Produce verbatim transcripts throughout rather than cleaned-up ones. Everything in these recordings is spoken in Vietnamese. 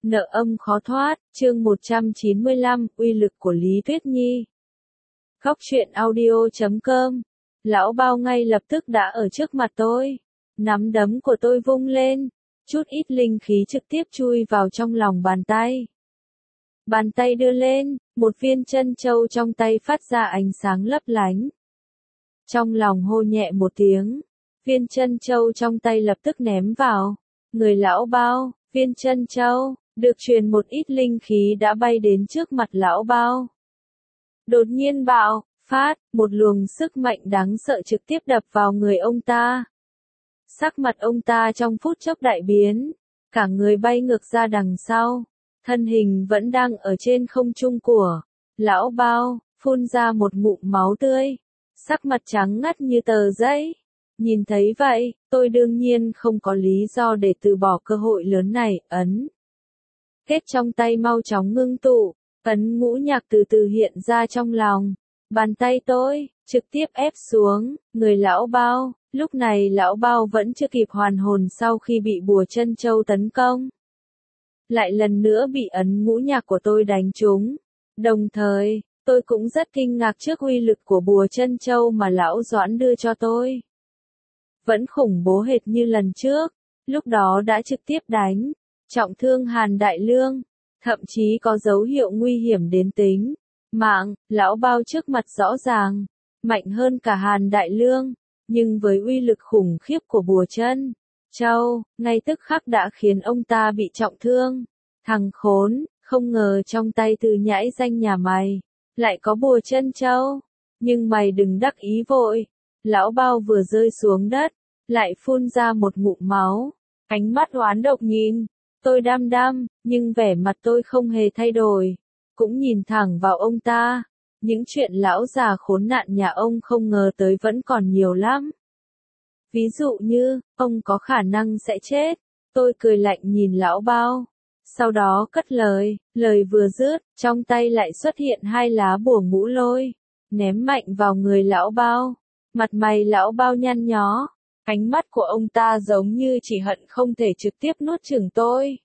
Nợ âm khó thoát, chương một trăm chín mươi lăm, uy lực của Lý Tuyết Nhi. Góc truyện audio chấm com. Lão bao ngay lập tức đã ở trước mặt tôi. Nắm đấm của tôi vung lên, chút ít linh khí trực tiếp chui vào trong lòng bàn tay. Bàn tay đưa lên, một viên chân châu trong tay phát ra ánh sáng lấp lánh. Trong lòng hô nhẹ một tiếng, viên chân châu trong tay lập tức ném vào người lão bao, viên chân châu được truyền một ít linh khí đã bay đến trước mặt lão bao. Đột nhiên bạo phát, một luồng sức mạnh đáng sợ trực tiếp đập vào người ông ta. Sắc mặt ông ta trong phút chốc đại biến, cả người bay ngược ra đằng sau, thân hình vẫn đang ở trên không trung của lão bao, phun ra một ngụm máu tươi, sắc mặt trắng ngắt như tờ giấy. Nhìn thấy vậy, tôi đương nhiên không có lý do để từ bỏ cơ hội lớn này, ấn kết trong tay mau chóng ngưng tụ, ấn ngũ nhạc từ từ hiện ra trong lòng. Bàn tay tôi, trực tiếp ép xuống, người lão bao, lúc này lão bao vẫn chưa kịp hoàn hồn sau khi bị bùa chân châu tấn công. Lại lần nữa bị ấn ngũ nhạc của tôi đánh trúng. Đồng thời, tôi cũng rất kinh ngạc trước uy lực của bùa chân châu mà lão Doãn đưa cho tôi. Vẫn khủng bố hệt như lần trước, lúc đó đã trực tiếp đánh trọng thương Hàn Đại Lương, thậm chí có dấu hiệu nguy hiểm đến tính mạng. Lão bao trước mặt rõ ràng mạnh hơn cả Hàn Đại Lương, nhưng với uy lực khủng khiếp của bùa chân châu, ngay tức khắc đã khiến ông ta bị trọng thương. Thằng khốn, không ngờ trong tay Từ nhãi danh nhà mày lại có bùa chân châu, nhưng mày đừng đắc ý vội. Lão bao vừa rơi xuống đất, lại phun ra một ngụm máu, ánh mắt oán độc nhìn tôi đăm đăm, nhưng vẻ mặt tôi không hề thay đổi, cũng nhìn thẳng vào ông ta. Những chuyện lão già khốn nạn nhà ông không ngờ tới vẫn còn nhiều lắm. Ví dụ như, ông có khả năng sẽ chết. Tôi cười lạnh nhìn lão bao, sau đó cất lời, lời vừa dứt, trong tay lại xuất hiện hai lá bùa ngũ lôi, ném mạnh vào người lão bao. Mặt mày lão bao nhăn nhó, ánh mắt của ông ta giống như chỉ hận không thể trực tiếp nuốt chửng tôi.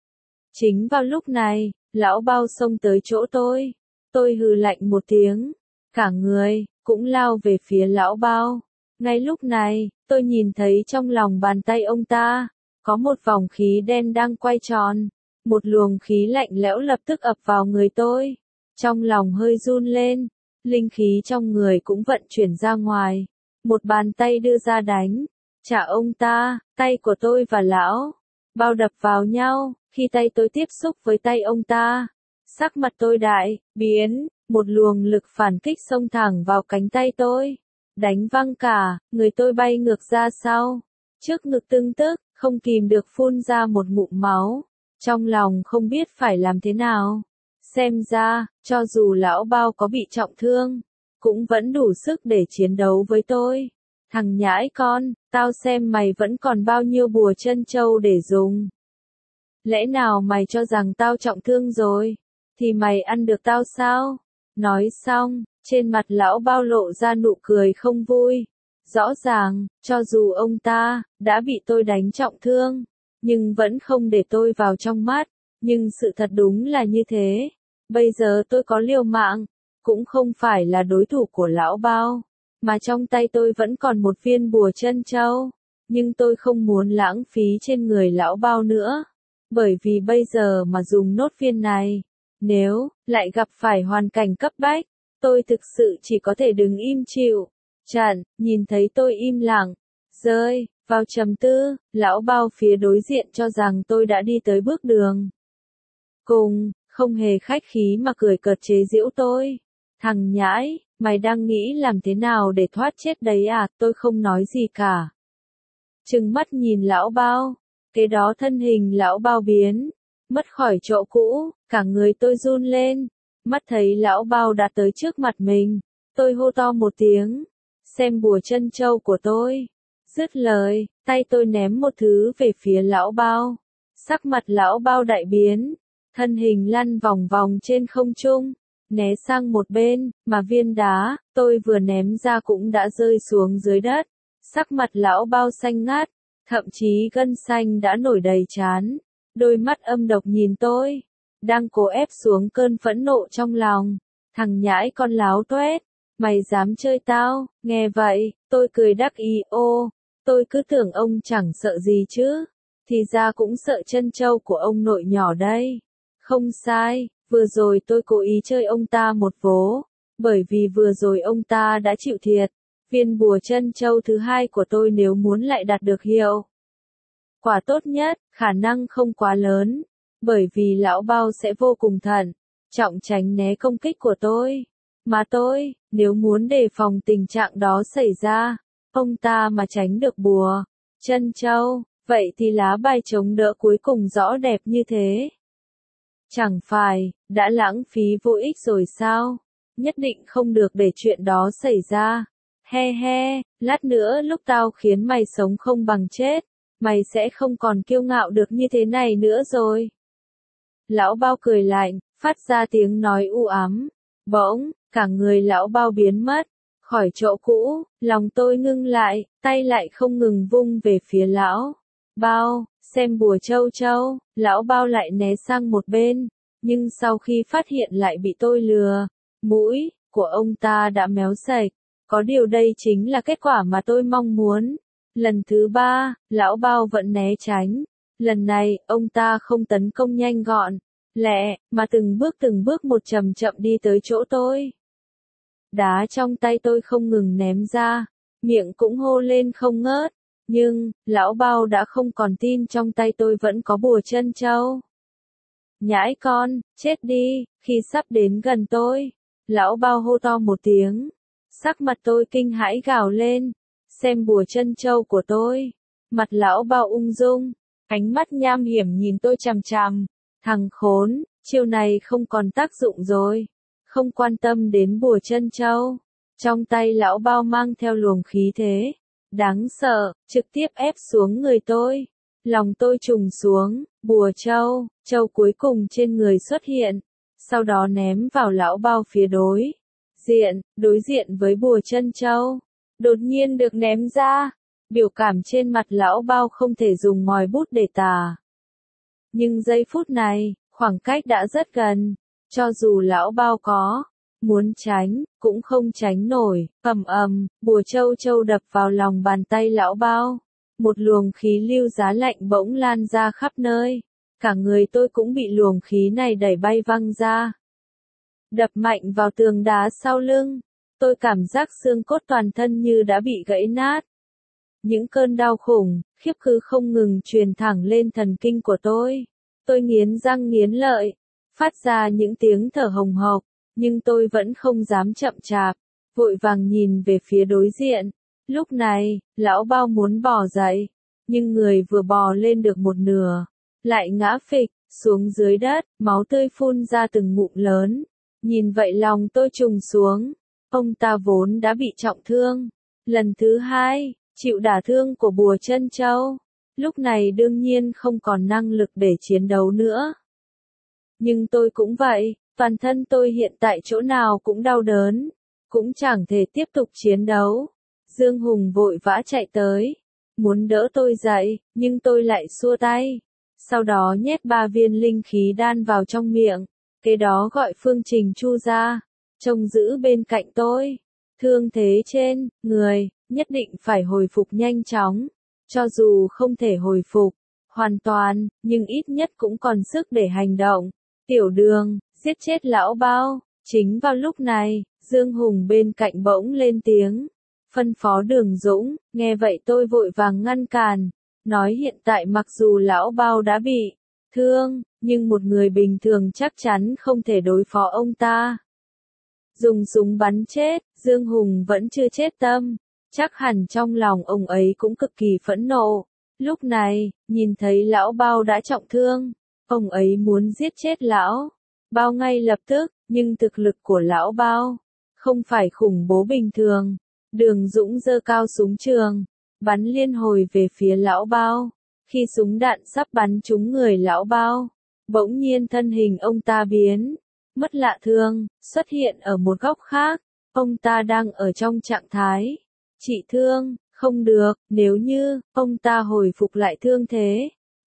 Chính vào lúc này, lão bao xông tới chỗ tôi. Tôi hừ lạnh một tiếng, cả người cũng lao về phía lão bao. Ngay lúc này, tôi nhìn thấy trong lòng bàn tay ông ta có một vòng khí đen đang quay tròn. Một luồng khí lạnh lẽo lập tức ập vào người tôi. Trong lòng hơi run lên, linh khí trong người cũng vận chuyển ra ngoài. Một bàn tay đưa ra đánh trả ông ta. Tay của tôi và lão bao đập vào nhau. Khi tay tôi tiếp xúc với tay ông ta, sắc mặt tôi đại biến, một luồng lực phản kích xông thẳng vào cánh tay tôi, đánh văng cả người tôi bay ngược ra sau. Trước ngực tưng tức, không kìm được phun ra một ngụm máu. Trong lòng không biết phải làm thế nào. Xem ra, cho dù lão bao có bị trọng thương, cũng vẫn đủ sức để chiến đấu với tôi. Thằng nhãi con, tao xem mày vẫn còn bao nhiêu bùa chân châu để dùng. Lẽ nào mày cho rằng tao trọng thương rồi, thì mày ăn được tao sao? Nói xong, trên mặt lão bao lộ ra nụ cười không vui. Rõ ràng, cho dù ông ta đã bị tôi đánh trọng thương, nhưng vẫn không để tôi vào trong mắt. Nhưng sự thật đúng là như thế. Bây giờ tôi có liều mạng, cũng không phải là đối thủ của lão bao, mà trong tay tôi vẫn còn một viên bùa chân châu. Nhưng tôi không muốn lãng phí trên người lão bao nữa, bởi vì bây giờ mà dùng nốt viên này, nếu lại gặp phải hoàn cảnh cấp bách, tôi thực sự chỉ có thể đứng im chịu trận. Nhìn thấy tôi im lặng, rơi vào trầm tư, lão bao phía đối diện cho rằng tôi đã đi tới bước đường cùng, không hề khách khí mà cười cợt chế giễu tôi. Thằng nhãi, mày đang nghĩ làm thế nào để thoát chết đấy à? Tôi không nói gì cả, trừng mắt nhìn lão bao. Kế đó thân hình lão bao biến mất khỏi chỗ cũ, cả người tôi run lên. Mắt thấy lão bao đã tới trước mặt mình, tôi hô to một tiếng, xem bùa chân châu của tôi. Dứt lời, tay tôi ném một thứ về phía lão bao. Sắc mặt lão bao đại biến, thân hình lăn vòng vòng trên không trung, né sang một bên, mà viên đá tôi vừa ném ra cũng đã rơi xuống dưới đất. Sắc mặt lão bao xanh ngắt, thậm chí gân xanh đã nổi đầy trán. đôi mắt âm độc nhìn tôi, đang cố ép xuống cơn phẫn nộ trong lòng. Thằng nhãi con láo toét, mày dám chơi tao? Nghe vậy, tôi cười đắc ý, ô, tôi cứ tưởng ông chẳng sợ gì chứ, thì ra cũng sợ chân trâu của ông nội nhỏ đây. Không sai, vừa rồi tôi cố ý chơi ông ta một vố, bởi vì vừa rồi ông ta đã chịu thiệt. Viên bùa chân trâu thứ hai của tôi nếu muốn lại đạt được hiệu quả tốt nhất, khả năng không quá lớn, bởi vì lão bao sẽ vô cùng thận trọng tránh né công kích của tôi. Mà tôi, nếu muốn đề phòng tình trạng đó xảy ra, ông ta mà tránh được bùa chân trâu, vậy thì lá bài chống đỡ cuối cùng rõ đẹp như thế. Chẳng phải, đã lãng phí vô ích rồi sao? Nhất định không được để chuyện đó xảy ra. He he, lát nữa lúc tao khiến mày sống không bằng chết, mày sẽ không còn kiêu ngạo được như thế này nữa rồi. Lão bao cười lạnh, phát ra tiếng nói u ám. Bỗng, cả người lão bao biến mất khỏi chỗ cũ, lòng tôi ngưng lại, tay lại không ngừng vung về phía lão bao, xem bùa châu châu. Lão bao lại né sang một bên, nhưng sau khi phát hiện lại bị tôi lừa, mũi của ông ta đã méo sạch. Có điều đây chính là kết quả mà tôi mong muốn. Lần thứ ba, lão bao vẫn né tránh. Lần này, ông ta không tấn công nhanh gọn lẹ, mà từng bước từng bước một chậm chậm đi tới chỗ tôi. Đá trong tay tôi không ngừng ném ra, miệng cũng hô lên không ngớt. Nhưng, lão bao đã không còn tin trong tay tôi vẫn có bùa chân trâu. Nhãi con, chết đi. Khi sắp đến gần tôi, lão bao hô to một tiếng. Sắc mặt tôi kinh hãi gào lên, xem bùa chân trâu của tôi. Mặt lão bao ung dung, ánh mắt nham hiểm nhìn tôi chằm chằm. Thằng khốn, chiêu này không còn tác dụng rồi. Không quan tâm đến bùa chân trâu. Trong tay lão bao mang theo luồng khí thế đáng sợ, trực tiếp ép xuống người tôi. Lòng tôi trùng xuống, bùa trâu, trâu cuối cùng trên người xuất hiện, sau đó ném vào lão bao phía đối diện, đối diện với bùa chân trâu. Đột nhiên được ném ra, biểu cảm trên mặt lão bao không thể dùng ngòi bút để tả. Nhưng giây phút này, khoảng cách đã rất gần, cho dù lão bao có muốn tránh, cũng không tránh nổi. Ầm ầm, bùa châu châu đập vào lòng bàn tay lão bao. Một luồng khí lưu giá lạnh bỗng lan ra khắp nơi. Cả người tôi cũng bị luồng khí này đẩy bay văng ra. Đập mạnh vào tường đá sau lưng. Tôi cảm giác xương cốt toàn thân như đã bị gãy nát. Những cơn đau khủng, khiếp cứ không ngừng truyền thẳng lên thần kinh của tôi. Tôi nghiến răng nghiến lợi, phát ra những tiếng thở hồng hộc. Nhưng tôi vẫn không dám chậm chạp, vội vàng nhìn về phía đối diện. Lúc này, lão bao muốn bò dậy, nhưng người vừa bò lên được một nửa, lại ngã phịch xuống dưới đất, máu tươi phun ra từng ngụm lớn. Nhìn vậy lòng tôi trùng xuống, ông ta vốn đã bị trọng thương. Lần thứ hai, chịu đả thương của bùa chân trâu, lúc này đương nhiên không còn năng lực để chiến đấu nữa. Nhưng tôi cũng vậy. Toàn thân tôi hiện tại chỗ nào cũng đau đớn, cũng chẳng thể tiếp tục chiến đấu. Dương Hùng vội vã chạy tới, muốn đỡ tôi dậy, nhưng tôi lại xua tay. Sau đó nhét ba viên linh khí đan vào trong miệng, kế đó gọi Phương Trình Chu ra, trông giữ bên cạnh tôi. Thương thế trên người, nhất định phải hồi phục nhanh chóng, cho dù không thể hồi phục hoàn toàn, nhưng ít nhất cũng còn sức để hành động. Tiểu Đường, giết chết lão bao. Chính vào lúc này, Dương Hùng bên cạnh bỗng lên tiếng, phân phó Đường Dũng. Nghe vậy tôi vội vàng ngăn cản, nói hiện tại mặc dù lão bao đã bị thương, nhưng một người bình thường chắc chắn không thể đối phó ông ta. Dùng súng bắn chết, Dương Hùng vẫn chưa chết tâm, chắc hẳn trong lòng ông ấy cũng cực kỳ phẫn nộ. Lúc này, nhìn thấy lão bao đã trọng thương, ông ấy muốn giết chết lão bao ngay lập tức, nhưng thực lực của lão bao không phải khủng bố bình thường. Đường Dũng giơ cao súng trường, bắn liên hồi về phía lão bao. Khi súng đạn sắp bắn trúng người lão bao, bỗng nhiên thân hình ông ta biến mất lạ thường, xuất hiện ở một góc khác. Ông ta đang ở trong trạng thái trị thương. Không được, nếu như ông ta hồi phục lại thương thế,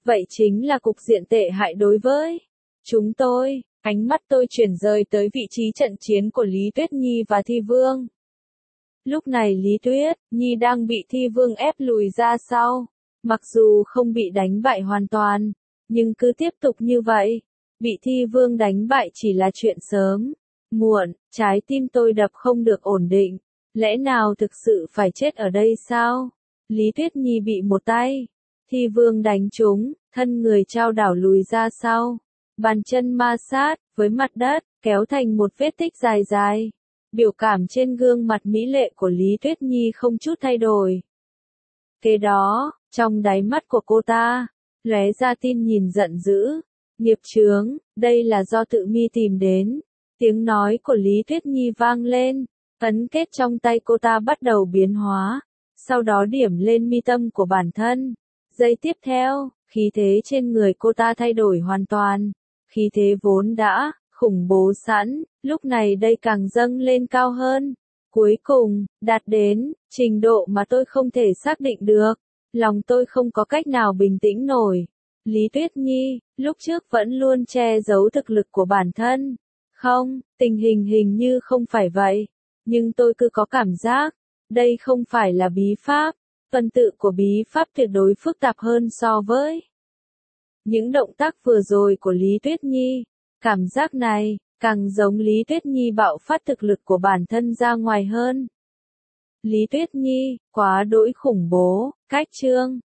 vậy chính là cục diện tệ hại đối với chúng tôi. Ánh mắt tôi chuyển rời tới vị trí trận chiến của Lý Tuyết Nhi và Thi Vương. Lúc này Lý Tuyết Nhi đang bị Thi Vương ép lùi ra sau. Mặc dù không bị đánh bại hoàn toàn, nhưng cứ tiếp tục như vậy, bị Thi Vương đánh bại chỉ là chuyện sớm muộn. Trái tim tôi đập không được ổn định. Lẽ nào thực sự phải chết ở đây sao? Lý Tuyết Nhi bị một tay Thi Vương đánh trúng, thân người trao đảo lùi ra sau. Bàn chân ma sát với mặt đất, kéo thành một vết tích dài dài. Biểu cảm trên gương mặt mỹ lệ của Lý Tuyết Nhi không chút thay đổi. Kế đó, trong đáy mắt của cô ta, lóe ra tin nhìn giận dữ. Nghiệp chướng, đây là do tự mi tìm đến. Tiếng nói của Lý Tuyết Nhi vang lên, ấn kết trong tay cô ta bắt đầu biến hóa, sau đó điểm lên mi tâm của bản thân. Giây tiếp theo, khí thế trên người cô ta thay đổi hoàn toàn. Khí thế vốn đã khủng bố sẵn, lúc này đây càng dâng lên cao hơn. Cuối cùng, đạt đến trình độ mà tôi không thể xác định được. Lòng tôi không có cách nào bình tĩnh nổi. Lý Tuyết Nhi, lúc trước vẫn luôn che giấu thực lực của bản thân. Không, tình hình hình như không phải vậy. Nhưng tôi cứ có cảm giác, đây không phải là bí pháp. Phần tự của bí pháp tuyệt đối phức tạp hơn so với những động tác vừa rồi của Lý Tuyết Nhi. Cảm giác này, càng giống Lý Tuyết Nhi bạo phát thực lực của bản thân ra ngoài hơn. Lý Tuyết Nhi, quá đỗi khủng bố, cách chương.